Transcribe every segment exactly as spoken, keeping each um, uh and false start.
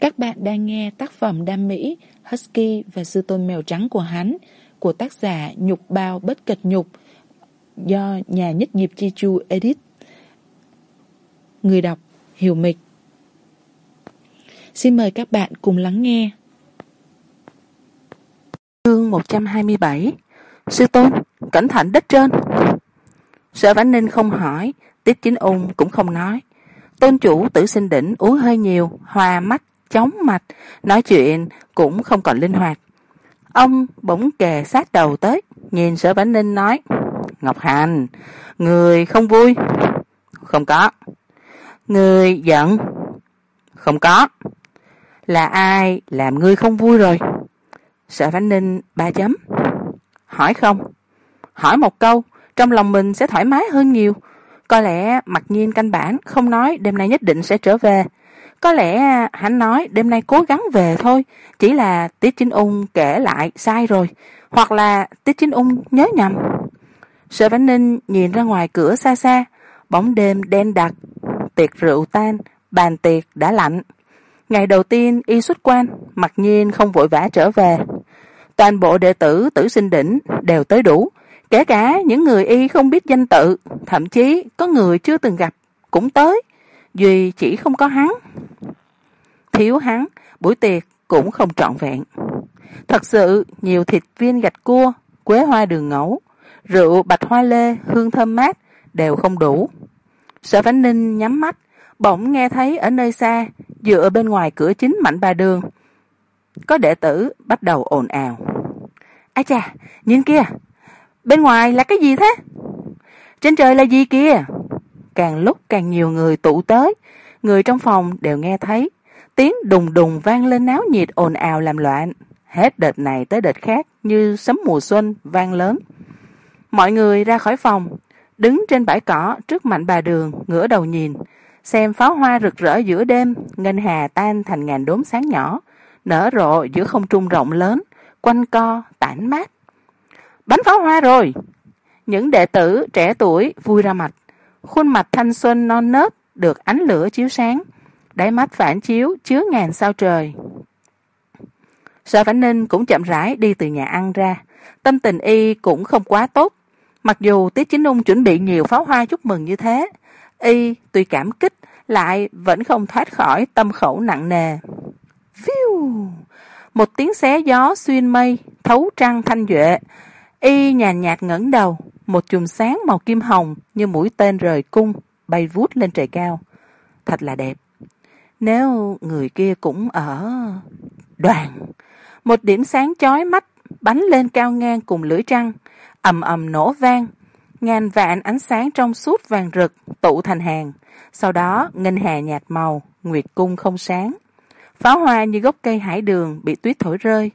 Các bạn đang nghe tác phẩm đam mỹ Husky và sư tôn mèo trắng của hắn của tác giả Nhục Bao Bất Cật Nhục do nhà nhất nghiệp Chi Chu edit. Người đọc Hiểu Mịch. Xin mời các bạn cùng lắng nghe. Chương một trăm hai mươi bảy. Sư tôn, cẩn thận đất trơn. Sở Vãn Ninh không hỏi, Tiết Chính Ung cũng không nói. Tôn chủ Tử Sinh Đỉnh uống hơi nhiều, hoa mắt, chóng mặt, nói chuyện cũng không còn linh hoạt. Ông bỗng kề sát đầu tới, nhìn Sở Vãn Ninh nói: Ngọc Hành, người không vui? Không có. Người giận? Không có. Là ai làm ngươi không vui rồi? Sở Vãn Ninh ba chấm. Hỏi không? Hỏi một câu, trong lòng mình sẽ thoải mái hơn nhiều. Có lẽ Mặc Nhiên căn bản không nói đêm nay nhất định sẽ trở về. Có lẽ hắn nói đêm nay cố gắng về thôi, chỉ là Tiết Chính Ung kể lại sai rồi, hoặc là Tiết Chính Ung nhớ nhầm. Sở Vãn Ninh nhìn ra ngoài cửa xa xa, bóng đêm đen đặc, tiệc rượu tan, bàn tiệc đã lạnh. Ngày đầu tiên y xuất quan, Mặc Nhiên không vội vã trở về. Toàn bộ đệ tử Tử Sinh Đỉnh đều tới đủ, kể cả những người y không biết danh tự, thậm chí có người chưa từng gặp cũng tới, duy chỉ không có hắn. Thiếu hắn, buổi tiệc cũng không trọn vẹn. Thật sự nhiều thịt viên gạch cua, quế hoa đường ngẫu, rượu bạch hoa lê hương thơm mát đều không đủ. Sở Vãn Ninh nhắm mắt, bỗng nghe thấy ở nơi xa, dựa bên ngoài cửa chính Mạnh Bà Đường, có đệ tử bắt đầu ồn ào. Ái chà, nhìn kia, bên ngoài là cái gì thế? Trên trời là gì kia? Càng lúc càng nhiều người tụ tới, người trong phòng đều nghe thấy, tiếng đùng đùng vang lên náo nhiệt ồn ào làm loạn, hết đợt này tới đợt khác như sấm mùa xuân vang lớn. Mọi người ra khỏi phòng, đứng trên bãi cỏ trước Mạnh Bà Đường, ngửa đầu nhìn, xem pháo hoa rực rỡ giữa đêm, ngân hà tan thành ngàn đốm sáng nhỏ, nở rộ giữa không trung rộng lớn, quanh co tản mát. Bắn pháo hoa rồi! Những đệ tử trẻ tuổi vui ra mặt, khuôn mặt thanh xuân non nớt được ánh lửa chiếu sáng, đáy mắt phản chiếu chứa ngàn sao trời. Sở Vãn Ninh cũng chậm rãi đi từ nhà ăn ra, tâm tình y cũng không quá tốt. Mặc dù Tiết Chính Ung chuẩn bị nhiều pháo hoa chúc mừng như thế, y tuy cảm kích lại vẫn không thoát khỏi tâm khẩu nặng nề. Phiu! Một tiếng xé gió xuyên mây, thấu trăng thanh duệ. Y nhàn nhạt ngẩng đầu, một chùm sáng màu kim hồng như mũi tên rời cung bay vút lên trời cao. Thật là đẹp. Nếu người kia cũng ở... Đoàn! Một điểm sáng chói mắt bắn lên cao ngang cùng lưỡi trăng, ầm ầm nổ vang, ngàn vạn ánh sáng trong suốt vàng rực tụ thành hàng. Sau đó ngân hà nhạt màu, nguyệt cung không sáng. Pháo hoa như gốc cây hải đường bị tuyết thổi rơi.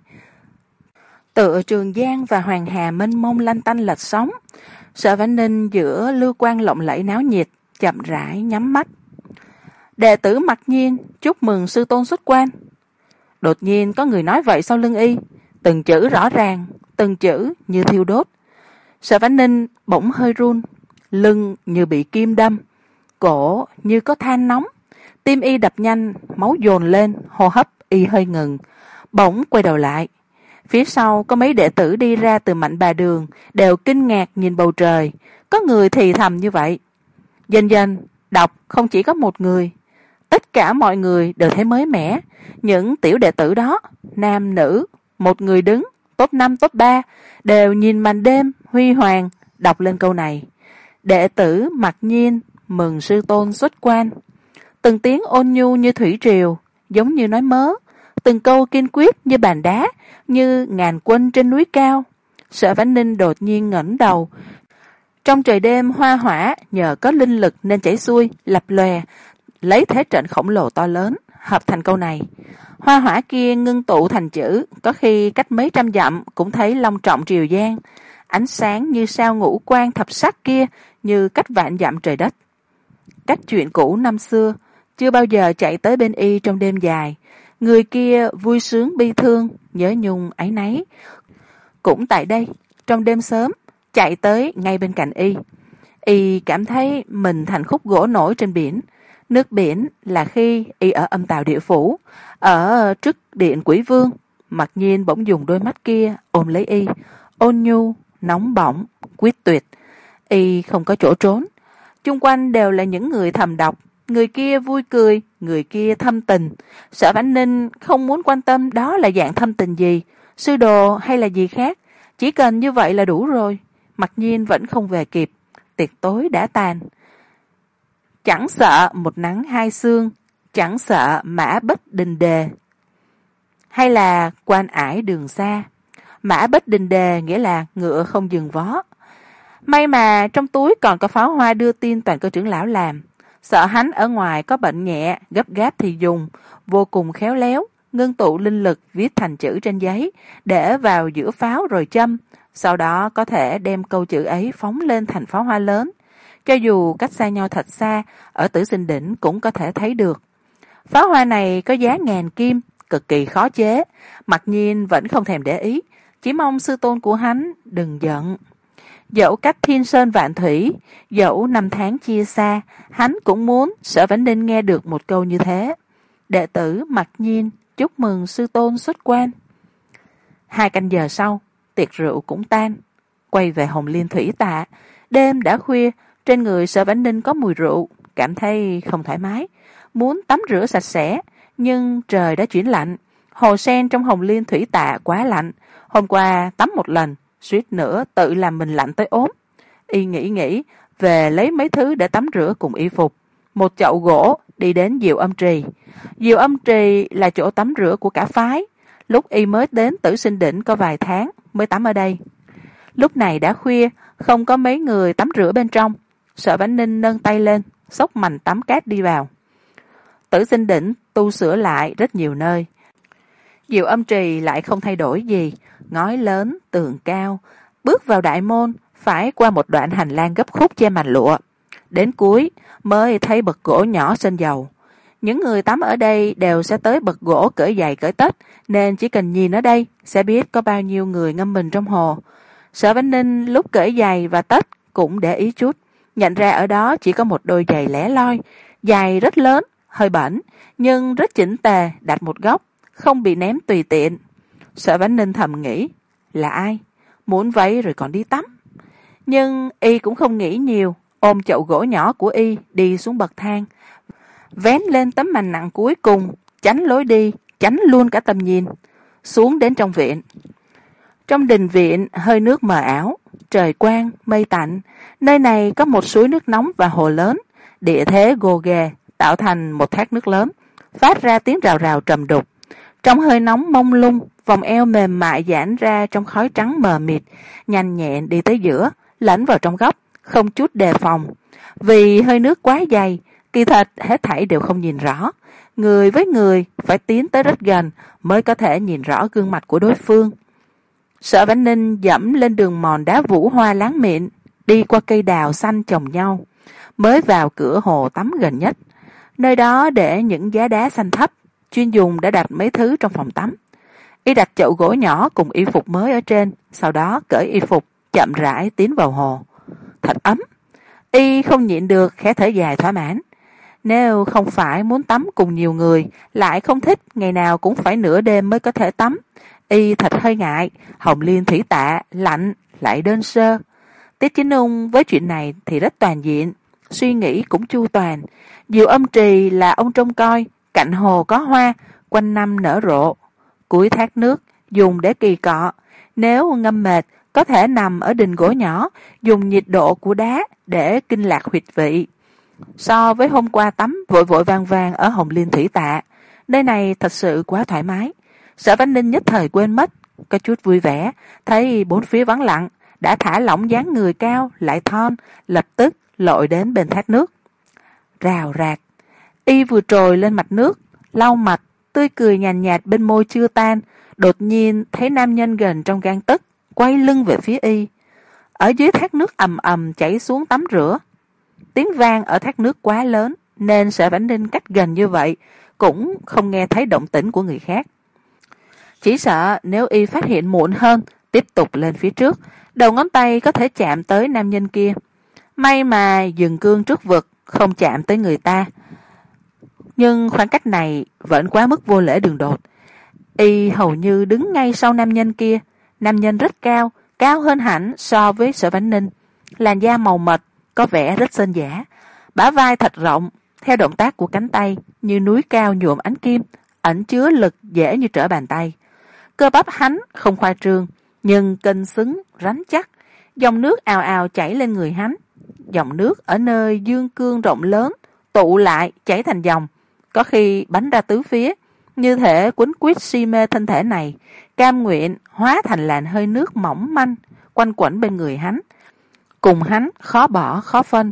Tựa Trường Giang và Hoàng Hà mênh mông lanh tanh lệch sóng. Sở Vãn Ninh giữa lưu quang lộng lẫy náo nhiệt, chậm rãi nhắm mắt. Đệ tử Mặc Nhiên chúc mừng sư tôn xuất quan. Đột nhiên có người nói vậy sau lưng y, từng chữ rõ ràng, từng chữ như thiêu đốt. Sở Vãn Ninh bỗng hơi run, lưng như bị kim đâm, cổ như có than nóng, tim y đập nhanh, máu dồn lên, hô hấp y hơi ngừng. Bỗng quay đầu lại, phía sau có mấy đệ tử đi ra từ Mạnh Bà Đường, đều kinh ngạc nhìn bầu trời. Có người thì thầm như vậy. Dần dần đọc không chỉ có một người, tất cả mọi người đều thấy mới mẻ. Những tiểu đệ tử đó, nam nữ, một người đứng top năm top ba, đều nhìn màn đêm huy hoàng, đọc lên câu này: đệ tử Mặc Nhiên mừng sư tôn xuất quan. Từng tiếng ôn nhu như thủy triều, giống như nói mớ, từng câu kiên quyết như bàn đá, như ngàn quân trên núi cao. Sở Vãn Ninh đột nhiên ngẩng đầu. Trong trời đêm hoa hỏa nhờ có linh lực nên chảy xuôi, lập lòe, lấy thế trận khổng lồ to lớn, hợp thành câu này. Hoa hỏa kia ngưng tụ thành chữ, có khi cách mấy trăm dặm cũng thấy long trọng triều giang. Ánh sáng như sao ngũ quang thập sắc kia như cách vạn dặm trời đất. Cách chuyện cũ năm xưa, chưa bao giờ chạy tới bên y trong đêm dài. Người kia vui sướng bi thương, nhớ nhung áy náy. Cũng tại đây, trong đêm sớm, chạy tới ngay bên cạnh y. Y cảm thấy mình thành khúc gỗ nổi trên biển, Nước biển là khi y ở âm tào địa phủ, ở trước điện quỷ vương. Mặc nhiên bỗng dùng đôi mắt kia ôm lấy y, ôn nhu, nóng bỏng, quyết tuyệt. Y không có chỗ trốn. Chung quanh đều là những người thầm độc, người kia vui cười, người kia thâm tình. Sở Vãn Ninh không muốn quan tâm đó là dạng thâm tình gì, sư đồ hay là gì khác, chỉ cần như vậy là đủ rồi. Mặc nhiên vẫn không về kịp, tiệc tối đã tàn. Chẳng sợ một nắng hai sương, chẳng sợ mã bất đình đề, hay là quan ải đường xa. Mã bất đình đề nghĩa là ngựa không dừng vó. May mà trong túi còn có pháo hoa đưa tin toàn cơ trưởng lão làm. Sợ hắn ở ngoài có bệnh nhẹ, gấp gáp thì dùng, vô cùng khéo léo, ngưng tụ linh lực viết thành chữ trên giấy, để vào giữa pháo rồi châm, sau đó có thể đem câu chữ ấy phóng lên thành pháo hoa lớn. Cho dù cách xa nhau thật xa, ở Tử Sinh Đỉnh cũng có thể thấy được. Pháo hoa này có giá ngàn kim, cực kỳ khó chế, Mặc nhiên vẫn không thèm để ý, chỉ mong sư tôn của hắn đừng giận. Dẫu cách thiên sơn vạn thủy, dẫu năm tháng chia xa, hắn cũng muốn Sở Vãn Ninh nghe được một câu như thế. Đệ tử Mặc nhiên chúc mừng sư tôn xuất quan. Hai canh giờ sau, tiệc rượu cũng tan, quay về Hồng Liên thủy tạ. Đêm đã khuya, trên người Sở Vãn Ninh có mùi rượu, cảm thấy không thoải mái, muốn tắm rửa sạch sẽ, nhưng trời đã chuyển lạnh. Hồ sen trong Hồng Liên thủy tạ quá lạnh, hôm qua tắm một lần, suýt nữa tự làm mình lạnh tới ốm. Y nghĩ nghĩ, về lấy mấy thứ để tắm rửa cùng y phục. Một chậu gỗ đi đến Diệu Âm Trì. Diệu Âm Trì là chỗ tắm rửa của cả phái. Lúc y mới đến Tử Sinh Đỉnh có vài tháng mới tắm ở đây. Lúc này đã khuya, không có mấy người tắm rửa bên trong. Sở Vãn Ninh nâng tay lên, xốc mành tắm cát đi vào. Tử Sinh Đỉnh tu sửa lại rất nhiều nơi. Diệu Âm Trì lại không thay đổi gì, ngói lớn, tường cao. Bước vào đại môn, phải qua một đoạn hành lang gấp khúc che màn lụa. Đến cuối mới thấy bậc gỗ nhỏ sơn dầu. Những người tắm ở đây đều sẽ tới bậc gỗ cởi giày cởi tất, nên chỉ cần nhìn ở đây sẽ biết có bao nhiêu người ngâm mình trong hồ. Sở Vãn Ninh lúc cởi giày và tất cũng để ý chút, nhận ra ở đó chỉ có một đôi giày lẻ loi, giày rất lớn, hơi bẩn, nhưng rất chỉnh tề, đặt một góc, không bị ném tùy tiện. Sở Vãn Ninh thầm nghĩ, là ai? Muốn váy rồi còn đi tắm. Nhưng y cũng không nghĩ nhiều, ôm chậu gỗ nhỏ của y đi xuống bậc thang, vén lên tấm mành nặng cuối cùng, tránh lối đi, tránh luôn cả tầm nhìn, xuống đến trong viện. Trong đình viện hơi nước mờ ảo, trời quang, mây tạnh, nơi này có một suối nước nóng và hồ lớn, địa thế gồ ghề, tạo thành một thác nước lớn, phát ra tiếng rào rào trầm đục. Trong hơi nóng mông lung, vòng eo mềm mại giãn ra trong khói trắng mờ mịt, nhanh nhẹn đi tới giữa, lẫn vào trong góc, không chút đề phòng. Vì hơi nước quá dày, kỳ thật hết thảy đều không nhìn rõ. Người với người phải tiến tới rất gần mới có thể nhìn rõ gương mặt của đối phương. Sở Vãn Ninh dẫm lên đường mòn đá vũ hoa láng mịn, đi qua cây đào xanh chồng nhau, mới vào cửa hồ tắm gần nhất. Nơi đó để những giá đá xanh thấp, chuyên dùng đã đặt mấy thứ trong phòng tắm. Y đặt chậu gỗ nhỏ cùng y phục mới ở trên, sau đó cởi y phục, chậm rãi tiến vào hồ. Thật ấm. Y không nhịn được khẽ thở dài thỏa mãn. Nếu không phải muốn tắm cùng nhiều người, lại không thích ngày nào cũng phải nửa đêm mới có thể tắm, y thật hơi ngại. Hồng Liên thủy tạ lạnh lại đơn sơ. Tiết Chính Ung với chuyện này thì rất toàn diện, suy nghĩ cũng chu toàn. Diệu Âm Trì là ông trông coi, cạnh hồ có hoa, quanh năm nở rộ. Cuối thác nước dùng để kỳ cọ, nếu ngâm mệt có thể nằm ở đình gỗ nhỏ, dùng nhiệt độ của đá để kinh lạc huyệt vị. So với hôm qua tắm vội vội vàng vàng ở Hồng Liên thủy tạ, nơi này thật sự quá thoải mái. Sở Vãn Ninh nhất thời quên mất, có chút vui vẻ, thấy bốn phía vắng lặng, đã thả lỏng dáng người cao lại thon, lập tức lội đến bên thác nước. Rào rạc, y vừa trồi lên mặt nước, lau mặt, tươi cười nhàn nhạt, nhạt bên môi chưa tan, đột nhiên thấy nam nhân gần trong gang tấc, quay lưng về phía y. Ở dưới thác nước ầm ầm chảy xuống tắm rửa. Tiếng vang ở thác nước quá lớn, nên Sở Vãn Ninh cách gần như vậy cũng không nghe thấy động tĩnh của người khác. Chỉ sợ nếu y phát hiện muộn hơn, tiếp tục lên phía trước, đầu ngón tay có thể chạm tới nam nhân kia. May mà dừng cương trước vực, không chạm tới người ta. nhưng khoảng cách này vẫn quá mức vô lễ đường đột. Y hầu như đứng ngay sau nam nhân kia. Nam nhân rất cao, cao hơn hẳn so với Sở Vãn Ninh. Làn da màu mật, có vẻ rất sơn dã. Bả vai thật rộng, theo động tác của cánh tay như núi cao nhuộm ánh kim, ẩn chứa lực dễ như trở bàn tay. Cơ bắp hắn không khoa trương, nhưng cân xứng, rắn chắc. Dòng nước ào ào chảy lên người hắn. Dòng nước ở nơi dương cương rộng lớn, tụ lại chảy thành dòng, có khi bắn ra tứ phía, như thể quấn quýt si mê thân thể này, cam nguyện hóa thành làn hơi nước mỏng manh quanh quẩn bên người hắn, cùng hắn khó bỏ khó phân.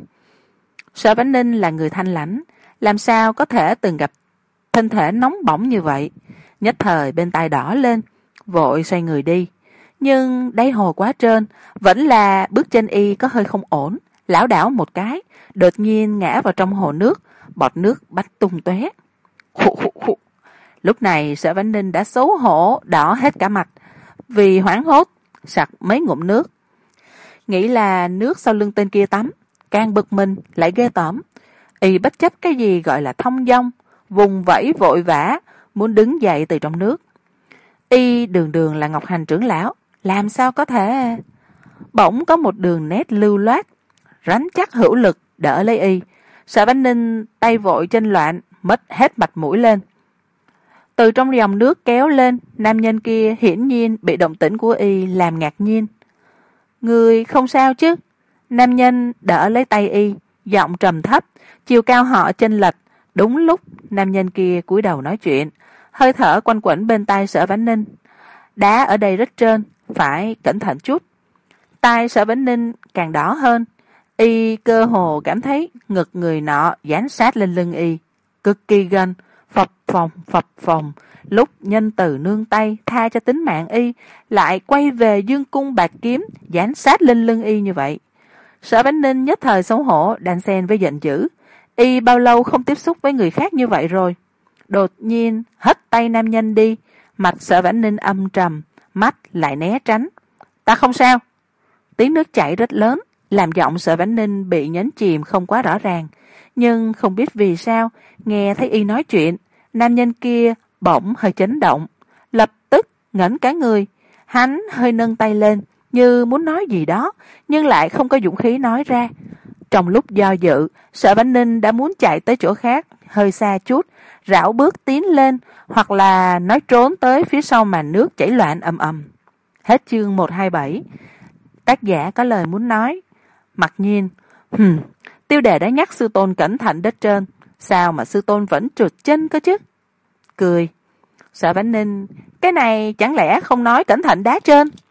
Sở Vãn Ninh là người thanh lãnh, làm sao có thể từng gặp thân thể nóng bỏng như vậy. Nhất thời bên tai đỏ lên, vội xoay người đi, nhưng đáy hồ quá trơn, vẫn là bước chân y có hơi không ổn, lảo đảo một cái, đột nhiên ngã vào trong hồ nước, bọt nước bắn tung tóe. Khụ khụ khụ. Lúc này Sở Vãn Ninh đã xấu hổ đỏ hết cả mặt, vì hoảng hốt sặc mấy ngụm nước. Nghĩ là nước sau lưng tên kia tắm, càng bực mình lại ghê tởm. Y bất chấp cái gì gọi là thông dong, vùng vẫy vội vã muốn đứng dậy từ trong nước. Y đường đường là Ngọc Hành trưởng lão, làm sao có thể? Bỗng có một đường nét lưu loát, rắn chắc hữu lực đỡ lấy Y. Sở Vãn Ninh tay vội chân loạn, mất hết mặt mũi lên. Từ trong dòng nước kéo lên, nam nhân kia hiển nhiên bị động tĩnh của Y làm ngạc nhiên. Người không sao chứ? Nam nhân đỡ lấy tay Y, giọng trầm thấp, chiều cao họ chênh lệch. Đúng lúc nam nhân kia cúi đầu nói chuyện, hơi thở quanh quẩn bên tai Sở Vãn Ninh. Đá ở đây rất trơn, phải cẩn thận chút. Tai Sở Vãn Ninh càng đỏ hơn, Y cơ hồ cảm thấy ngực người nọ dán sát lên lưng Y, cực kỳ gần, phập phồng phập phồng. Lúc nhân từ nương tay tha cho tính mạng Y, lại quay về dương cung bạc kiếm dán sát lên lưng Y như vậy. Sở Vãn Ninh nhất thời xấu hổ đan xen với giận dữ. Y bao lâu không tiếp xúc với người khác như vậy rồi? Đột nhiên hất tay nam nhân đi, mặt Sở Vãn Ninh âm trầm, mắt lại né tránh. Ta không sao. Tiếng nước chảy rất lớn, làm giọng Sở Vãn Ninh bị nhấn chìm không quá rõ ràng, nhưng không biết vì sao nghe thấy Y nói chuyện, nam nhân kia bỗng hơi chấn động, lập tức ngẩng cả người. Hắn hơi nâng tay lên như muốn nói gì đó, nhưng lại không có dũng khí nói ra. Trong lúc do dự, Sở Vãn Ninh đã muốn chạy tới chỗ khác hơi xa chút, rảo bước tiến lên, hoặc là nói trốn tới phía sau màn nước chảy loạn ầm ầm. Hết chương một trăm hai mươi bảy. Tác giả có lời muốn nói. Mặc nhiên, hừm, tiêu đề đã nhắc sư tôn cẩn thận đất trơn, sao mà sư tôn vẫn trượt chân cơ chứ? Cười. Sở Vãn Ninh, cái này chẳng lẽ không nói cẩn thận đá trơn?